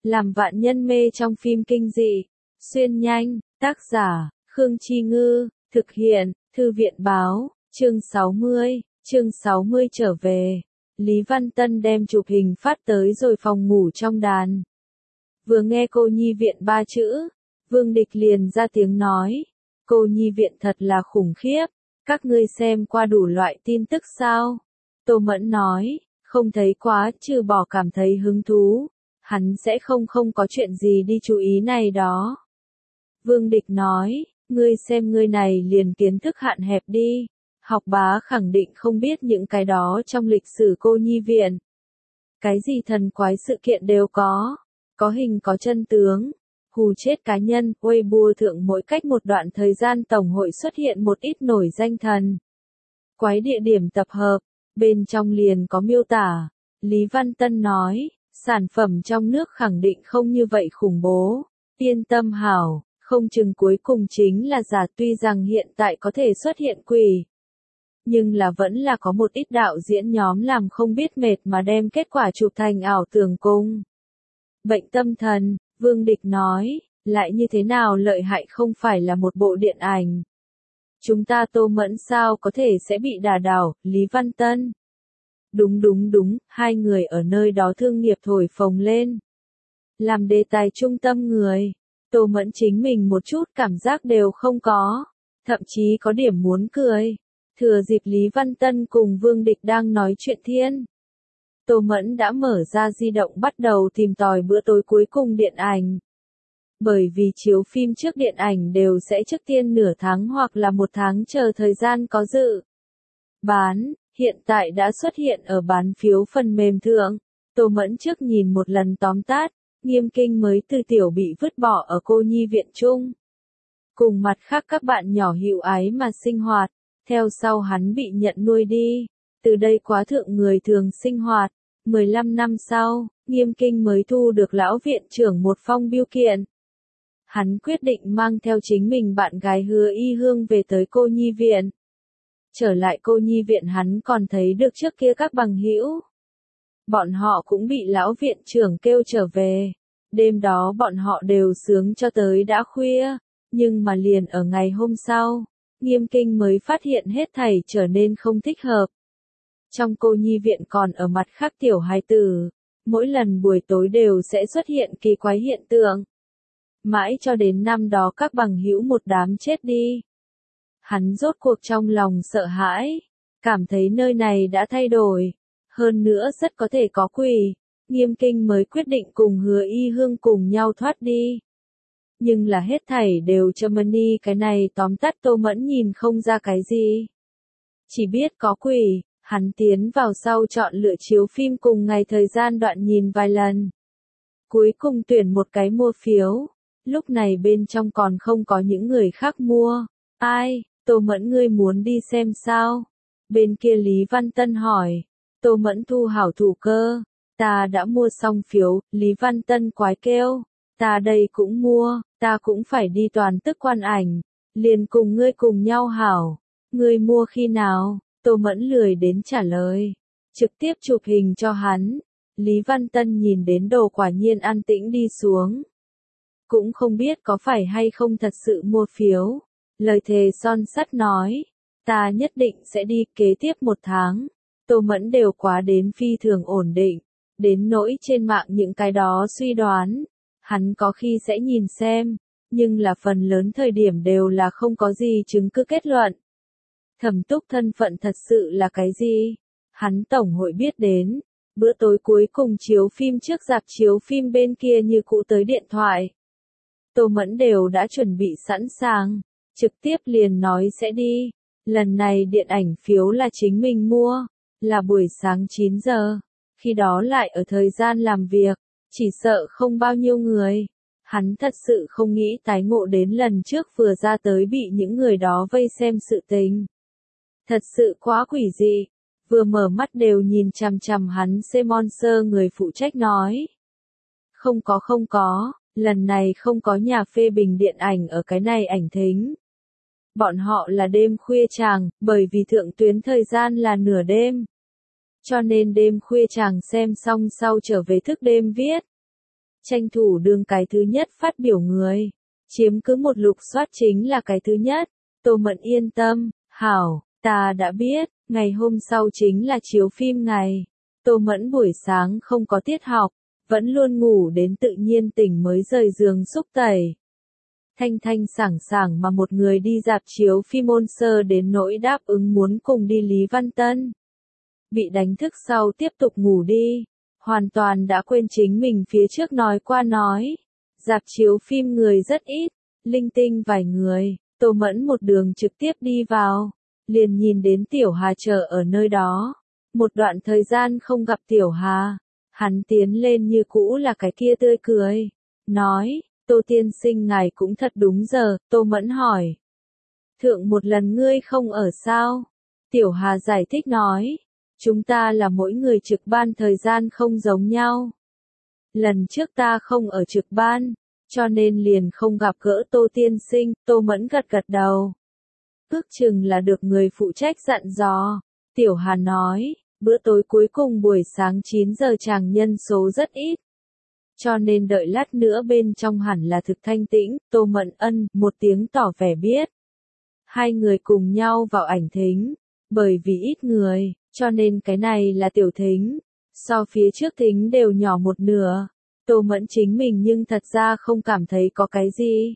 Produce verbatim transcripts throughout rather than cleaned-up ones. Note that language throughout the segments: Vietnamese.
làm vạn nhân mê trong phim kinh dị. Xuyên nhanh, tác giả, Khương Chi Ngư, thực hiện, Thư viện Báo, chương sáu mươi, chương sáu mươi trở về. Lý Văn Tân đem chụp hình phát tới rồi phòng ngủ trong đàn. Vừa nghe cô nhi viện ba chữ, Vương Địch liền ra tiếng nói, cô nhi viện thật là khủng khiếp, các ngươi xem qua đủ loại tin tức sao? Tô Mẫn nói, không thấy quá, trừ bỏ cảm thấy hứng thú, hắn sẽ không không có chuyện gì đi chú ý này đó. Vương Địch nói, ngươi xem ngươi này liền kiến thức hạn hẹp đi, học bá khẳng định không biết những cái đó trong lịch sử cô nhi viện. Cái gì thần quái sự kiện đều có, có hình có chân tướng, hù chết cá nhân, Weibo thượng mỗi cách một đoạn thời gian tổng hội xuất hiện một ít nổi danh thần quái địa điểm tập hợp, bên trong liền có miêu tả. Lý Văn Tân nói, sản phẩm trong nước khẳng định không như vậy khủng bố, yên tâm hảo, không chừng cuối cùng chính là giả, tuy rằng hiện tại có thể xuất hiện quỷ. Nhưng là vẫn là có một ít đạo diễn nhóm làm không biết mệt mà đem kết quả chụp thành ảo tưởng cung. Bệnh tâm thần, Vương Địch nói, lại như thế nào lợi hại không phải là một bộ điện ảnh. Chúng ta Tô Mẫn sao có thể sẽ bị đả đảo, Lý Văn Tân. Đúng đúng đúng, hai người ở nơi đó thương nghiệp thổi phồng lên. Làm đề tài trung tâm người, Tô Mẫn chính mình một chút cảm giác đều không có, thậm chí có điểm muốn cười. Thừa dịp Lý Văn Tân cùng Vương Địch đang nói chuyện thiên, Tô Mẫn đã mở ra di động bắt đầu tìm tòi bữa tối cuối cùng điện ảnh. Bởi vì chiếu phim trước điện ảnh đều sẽ trước tiên nửa tháng hoặc là một tháng chờ thời gian có dự bán, hiện tại đã xuất hiện ở bán phiếu phần mềm thượng. Tô Mẫn trước nhìn một lần tóm tắt, Nghiêm Kinh mới từ tiểu bị vứt bỏ ở cô nhi viện chung. Cùng mặt khác các bạn nhỏ hữu ái mà sinh hoạt, theo sau hắn bị nhận nuôi đi, từ đây quá thượng người thường sinh hoạt. mười lăm năm sau, Nghiêm Kinh mới thu được lão viện trưởng một phong bưu kiện. Hắn quyết định mang theo chính mình bạn gái Hứa Y Hương về tới cô nhi viện. Trở lại cô nhi viện hắn còn thấy được trước kia các bằng hữu. Bọn họ cũng bị lão viện trưởng kêu trở về. Đêm đó bọn họ đều sướng cho tới đã khuya, nhưng mà liền ở ngày hôm sau, Nghiêm Kinh mới phát hiện hết thảy trở nên không thích hợp. Trong cô nhi viện còn ở mặt khác tiểu hài tử, mỗi lần buổi tối đều sẽ xuất hiện kỳ quái hiện tượng. Mãi cho đến năm đó các bằng hữu một đám chết đi. Hắn rốt cuộc trong lòng sợ hãi, cảm thấy nơi này đã thay đổi, hơn nữa rất có thể có quỷ. Nghiêm Kinh mới quyết định cùng Hứa Y Hương cùng nhau thoát đi. Nhưng là hết thảy đều cho money, cái này tóm tắt Tô Mẫn nhìn không ra cái gì. Chỉ biết có quỷ, hắn tiến vào sau chọn lựa chiếu phim cùng ngày thời gian đoạn nhìn vài lần. Cuối cùng tuyển một cái mua phiếu, lúc này bên trong còn không có những người khác mua. Ai, Tô Mẫn ngươi muốn đi xem sao? Bên kia Lý Văn Tân hỏi. Tô Mẫn thu hảo thủ cơ. Ta đã mua xong phiếu, Lý Văn Tân quái kêu. Ta đây cũng mua, ta cũng phải đi toàn tức quan ảnh. Liền cùng ngươi cùng nhau hảo. Ngươi mua khi nào? Tô Mẫn lười đến trả lời. Trực tiếp chụp hình cho hắn. Lý Văn Tân nhìn đến đồ quả nhiên an tĩnh đi xuống. Cũng không biết có phải hay không thật sự mua phiếu. Lời thề son sắt nói. Ta nhất định sẽ đi kế tiếp một tháng. Tô Mẫn đều quá đến phi thường ổn định. Đến nỗi trên mạng những cái đó suy đoán. Hắn có khi sẽ nhìn xem. Nhưng là phần lớn thời điểm đều là không có gì chứng cứ kết luận. Thẩm Túc thân phận thật sự là cái gì? Hắn tổng hội biết đến. Bữa tối cuối cùng chiếu phim trước rạp chiếu phim bên kia như cũ tới điện thoại. Tô Mẫn đều đã chuẩn bị sẵn sàng. Trực tiếp liền nói sẽ đi. Lần này điện ảnh phiếu là chính mình mua. Là buổi sáng chín giờ. Khi đó lại ở thời gian làm việc. Chỉ sợ không bao nhiêu người. Hắn thật sự không nghĩ tái ngộ đến lần trước vừa ra tới bị những người đó vây xem sự tình. Thật sự quá quỷ dị. Vừa mở mắt đều nhìn chằm chằm hắn Monster người phụ trách nói. Không có không có, lần này không có nhà phê bình điện ảnh ở cái này ảnh thính. Bọn họ là đêm khuya chàng, bởi vì thượng tuyến thời gian là nửa đêm. Cho nên đêm khuya chàng xem xong sau trở về thức đêm viết. tranh thủ đương cái thứ nhất phát biểu người. Chiếm cứ một lục soát chính là cái thứ nhất. Tô Mẫn yên tâm, hảo, ta đã biết, ngày hôm sau chính là chiếu phim ngày. Tô Mẫn buổi sáng không có tiết học, vẫn luôn ngủ đến tự nhiên tỉnh mới rời giường xúc tẩy. Thanh thanh sảng sảng mà một người đi dạp chiếu phim ôn sơ đến nỗi đáp ứng muốn cùng đi Lý Văn Tân. Bị đánh thức sau tiếp tục ngủ đi, hoàn toàn đã quên chính mình phía trước nói qua nói. Dạp chiếu phim người rất ít, linh tinh vài người, Tô Mẫn một đường trực tiếp đi vào, liền nhìn đến Tiểu Hà chờ ở nơi đó. Một đoạn thời gian không gặp Tiểu Hà, hắn tiến lên như cũ là cái kia tươi cười, nói, Tô tiên sinh ngài cũng thật đúng giờ. Tô Mẫn hỏi, thượng một lần ngươi không ở sao? Tiểu Hà giải thích nói, chúng ta là mỗi người trực ban thời gian không giống nhau. Lần trước ta không ở trực ban, cho nên liền không gặp gỡ Tô tiên sinh. Tô Mẫn gật gật đầu, ước chừng là được người phụ trách dặn dò. Tiểu Hà nói, bữa tối cuối cùng buổi sáng chín giờ chàng nhân số rất ít, cho nên đợi lát nữa bên trong hẳn là thực thanh tĩnh. Tô Mẫn ân một tiếng tỏ vẻ biết. Hai người cùng nhau vào ảnh thính, bởi vì ít người, cho nên cái này là tiểu thính, so phía trước thính đều nhỏ một nửa. Tô Mẫn chính mình nhưng thật ra không cảm thấy có cái gì.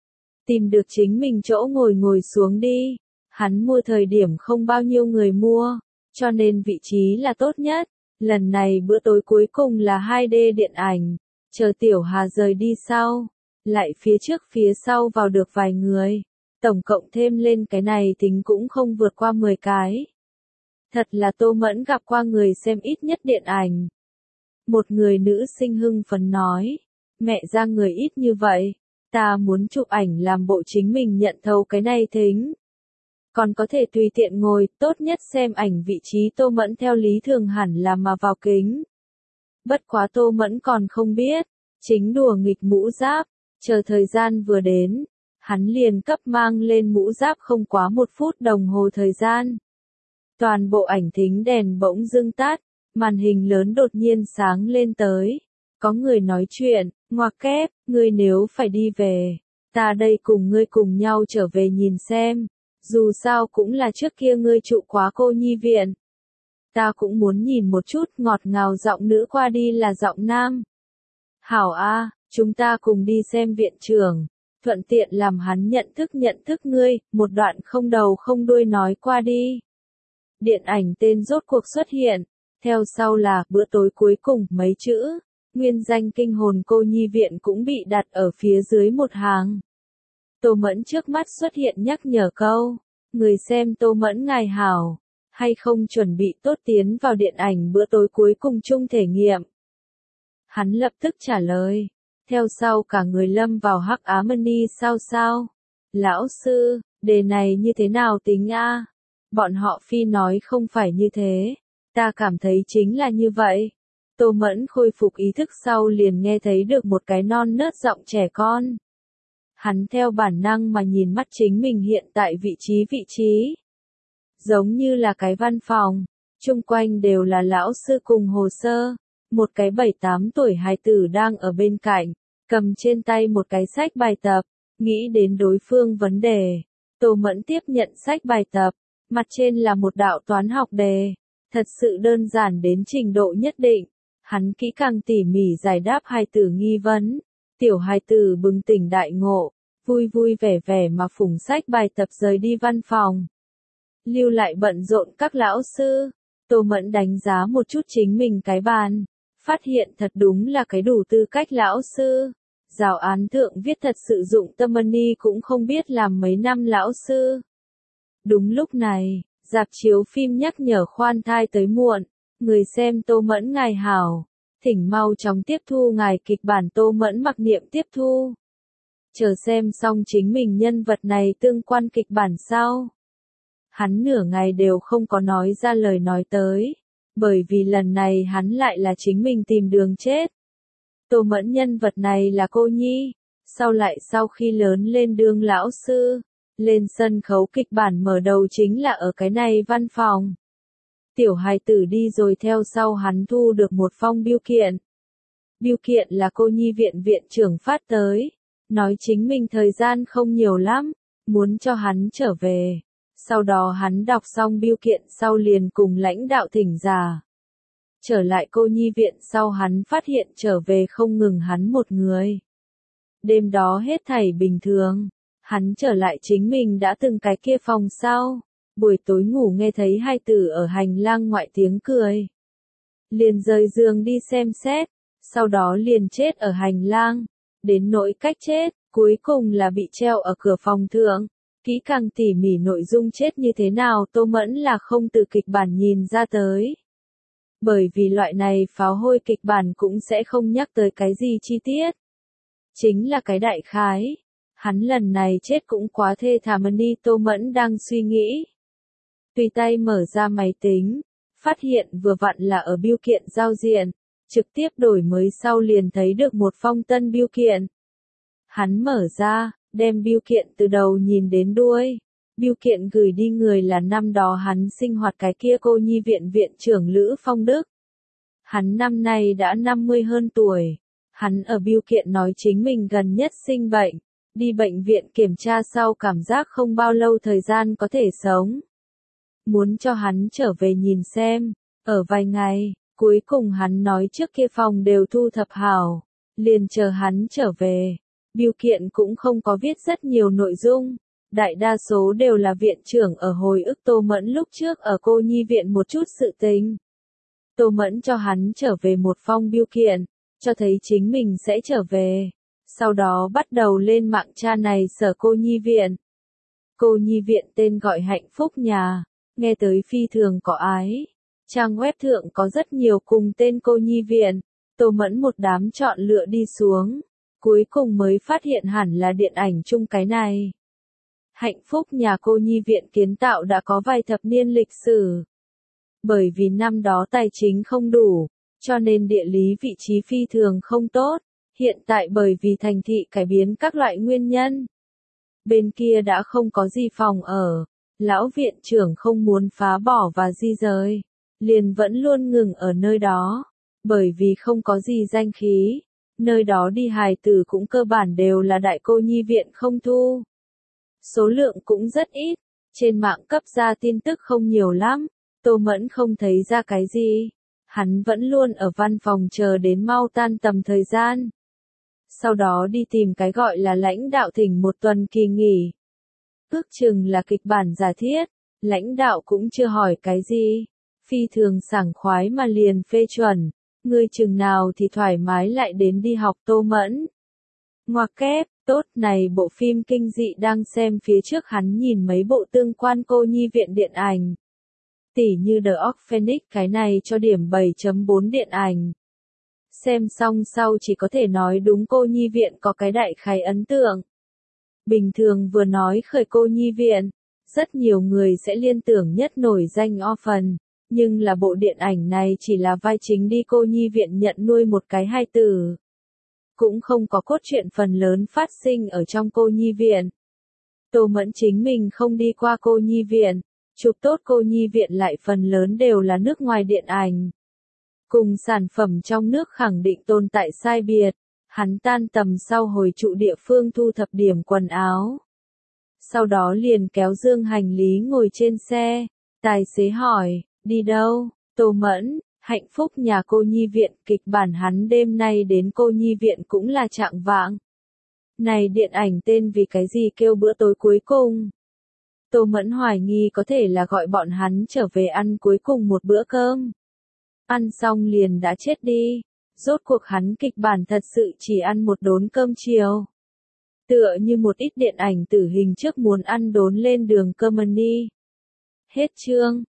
Tìm được chính mình chỗ ngồi ngồi xuống đi, hắn mua thời điểm không bao nhiêu người mua, cho nên vị trí là tốt nhất. Lần này bữa tối cuối cùng là hai D điện ảnh, chờ Tiểu Hà rời đi sau, lại phía trước phía sau vào được vài người, tổng cộng thêm lên cái này tính cũng không vượt qua mười cái. Thật là Tô Mẫn gặp qua người xem ít nhất điện ảnh. Một người nữ sinh hưng phấn nói, mẹ ra người ít như vậy, ta muốn chụp ảnh làm bộ chính mình nhận thầu cái này thính. Còn có thể tùy tiện ngồi, tốt nhất xem ảnh vị trí Tô Mẫn theo lý thường hẳn là mà vào kính. Bất quá Tô Mẫn còn không biết, chính đùa nghịch mũ giáp, chờ thời gian vừa đến, hắn liền cấp mang lên mũ giáp không quá một phút đồng hồ thời gian. Toàn bộ ảnh thính đèn bỗng dưng tắt, màn hình lớn đột nhiên sáng lên tới. Có người nói chuyện, ngoặc kép, ngươi nếu phải đi về, ta đây cùng ngươi cùng nhau trở về nhìn xem. Dù sao cũng là trước kia ngươi trụ quá cô nhi viện. Ta cũng muốn nhìn một chút. Ngọt ngào giọng nữ qua đi là giọng nam. Hảo a, chúng ta cùng đi xem viện trưởng, thuận tiện làm hắn nhận thức nhận thức ngươi. Một đoạn không đầu không đuôi nói qua đi. Điện ảnh tên rốt cuộc xuất hiện, theo sau là bữa tối cuối cùng mấy chữ. Nguyên danh kinh hồn cô nhi viện cũng bị đặt ở phía dưới một hàng. Tô Mẫn trước mắt xuất hiện nhắc nhở câu, người xem Tô Mẫn ngài hảo, hay không chuẩn bị tốt tiến vào điện ảnh bữa tối cuối cùng chung thể nghiệm. Hắn lập tức trả lời, theo sau cả người lâm vào hắc ám ni sao sao. Lão sư, đề này như thế nào tính a? Bọn họ phi nói không phải như thế, ta cảm thấy chính là như vậy. Tô Mẫn khôi phục ý thức sau liền nghe thấy được một cái non nớt giọng trẻ con. Hắn theo bản năng mà nhìn mắt chính mình hiện tại vị trí vị trí. Giống như là cái văn phòng, chung quanh đều là lão sư cùng hồ sơ. Một cái bảy tám tuổi hài tử đang ở bên cạnh, cầm trên tay một cái sách bài tập, nghĩ đến đối phương vấn đề. Tô Mẫn tiếp nhận sách bài tập, mặt trên là một đạo toán học đề, thật sự đơn giản đến trình độ nhất định. Hắn kỹ càng tỉ mỉ giải đáp hài tử nghi vấn. Tiểu hài tử bừng tỉnh đại ngộ, vui vui vẻ vẻ mà phủng sách bài tập rời đi văn phòng. Lưu lại bận rộn các lão sư. Tô Mẫn đánh giá một chút chính mình cái bàn, phát hiện thật đúng là cái đủ tư cách lão sư. Giáo án thượng viết thật sự dụng tâm ni cũng không biết làm mấy năm lão sư. Đúng lúc này, rạp chiếu phim nhắc nhở khoan thai tới muộn. Người xem Tô Mẫn ngài hảo, thỉnh mau chóng tiếp thu ngài kịch bản. Tô Mẫn mặc niệm tiếp thu. Chờ xem xong chính mình nhân vật này tương quan kịch bản sau. Hắn nửa ngày đều không có nói ra lời nói tới, bởi vì lần này hắn lại là chính mình tìm đường chết. Tô Mẫn nhân vật này là cô nhi, sau lại sau khi lớn lên đương lão sư, lên sân khấu kịch bản mở đầu chính là ở cái này văn phòng. Tiểu hài tử đi rồi theo sau hắn thu được một phong bưu kiện. Bưu kiện là cô nhi viện viện trưởng phát tới, nói chính mình thời gian không nhiều lắm, muốn cho hắn trở về. Sau đó hắn đọc xong bưu kiện sau liền cùng lãnh đạo thỉnh giả. Trở lại cô nhi viện sau hắn phát hiện trở về không ngừng hắn một người. Đêm đó hết thảy bình thường, hắn trở lại chính mình đã từng cái kia phòng sau. Buổi tối ngủ nghe thấy hai tử ở hành lang ngoại tiếng cười. Liền rời giường đi xem xét, sau đó liền chết ở hành lang. Đến nỗi cách chết, cuối cùng là bị treo ở cửa phòng thượng. Kỹ càng tỉ mỉ nội dung chết như thế nào Tô Mẫn là không từ kịch bản nhìn ra tới. Bởi vì loại này pháo hôi kịch bản cũng sẽ không nhắc tới cái gì chi tiết. Chính là cái đại khái. Hắn lần này chết cũng quá thê thảm đi Tô Mẫn đang suy nghĩ. Tùy tay mở ra máy tính, phát hiện vừa vặn là ở bưu kiện giao diện, trực tiếp đổi mới sau liền thấy được một phong tân bưu kiện. Hắn mở ra, đem bưu kiện từ đầu nhìn đến đuôi. Bưu kiện gửi đi người là năm đó hắn sinh hoạt cái kia cô nhi viện viện trưởng Lữ Phong Đức. Hắn năm nay đã năm mươi hơn tuổi. Hắn ở bưu kiện nói chính mình gần nhất sinh bệnh, đi bệnh viện kiểm tra sau cảm giác không bao lâu thời gian có thể sống. Muốn cho hắn trở về nhìn xem, ở vài ngày, cuối cùng hắn nói trước kia phòng đều thu thập hảo, liền chờ hắn trở về. Bưu kiện cũng không có viết rất nhiều nội dung, đại đa số đều là viện trưởng ở hồi ức Tô Mẫn lúc trước ở cô nhi viện một chút sự tình. Tô Mẫn cho hắn trở về một phong bưu kiện, cho thấy chính mình sẽ trở về, sau đó bắt đầu lên mạng tra này sở cô nhi viện. Cô nhi viện tên gọi Hạnh Phúc Nhà, nghe tới phi thường có ái. Trang web thượng có rất nhiều cùng tên cô nhi viện, Tô Mẫn một đám chọn lựa đi xuống. Cuối cùng mới phát hiện hẳn là điện ảnh chung cái này. Hạnh Phúc Nhà cô nhi viện kiến tạo đã có vài thập niên lịch sử. Bởi vì năm đó tài chính không đủ, cho nên địa lý vị trí phi thường không tốt. Hiện tại bởi vì thành thị cải biến các loại nguyên nhân. Bên kia đã không có gì phòng ở. Lão viện trưởng không muốn phá bỏ và di rời. Liền vẫn luôn ngừng ở nơi đó. Bởi vì không có gì danh khí. Nơi đó đi hài tử cũng cơ bản đều là đại cô nhi viện không thu. Số lượng cũng rất ít, trên mạng cấp ra tin tức không nhiều lắm, Tô Mẫn không thấy ra cái gì. Hắn vẫn luôn ở văn phòng chờ đến mau tan tầm thời gian. Sau đó đi tìm cái gọi là lãnh đạo thỉnh một tuần kỳ nghỉ. Ước chừng là kịch bản giả thiết, lãnh đạo cũng chưa hỏi cái gì. Phi thường sảng khoái mà liền phê chuẩn. Ngươi chừng nào thì thoải mái lại đến đi học Tô Mẫn. Ngoặc kép, tốt này bộ phim kinh dị đang xem phía trước hắn nhìn mấy bộ tương quan cô nhi viện điện ảnh. Tỉ như The Orphanage cái này cho điểm bảy chấm bốn điện ảnh. Xem xong sau chỉ có thể nói đúng cô nhi viện có cái đại khái ấn tượng. Bình thường vừa nói khởi cô nhi viện, rất nhiều người sẽ liên tưởng nhất nổi danh Orphan. Nhưng là bộ điện ảnh này chỉ là vai chính đi cô nhi viện nhận nuôi một cái hài tử. Cũng không có cốt truyện phần lớn phát sinh ở trong cô nhi viện. Tô Mẫn chính mình không đi qua cô nhi viện, chụp tốt cô nhi viện lại phần lớn đều là nước ngoài điện ảnh. Cùng sản phẩm trong nước khẳng định tồn tại sai biệt, hắn tan tầm sau hồi trụ địa phương thu thập điểm quần áo. Sau đó liền kéo dương hành lý ngồi trên xe, tài xế hỏi. Đi đâu? Tô Mẫn, Hạnh Phúc Nhà cô nhi viện, kịch bản hắn đêm nay đến cô nhi viện cũng là trạng vạng. Này điện ảnh tên vì cái gì kêu bữa tối cuối cùng? Tô Mẫn hoài nghi có thể là gọi bọn hắn trở về ăn cuối cùng một bữa cơm. Ăn xong liền đã chết đi. Rốt cuộc hắn kịch bản thật sự chỉ ăn một đốn cơm chiều. Tựa như một ít điện ảnh tử hình trước muốn ăn đốn lên đường cơm đi. Hết chương.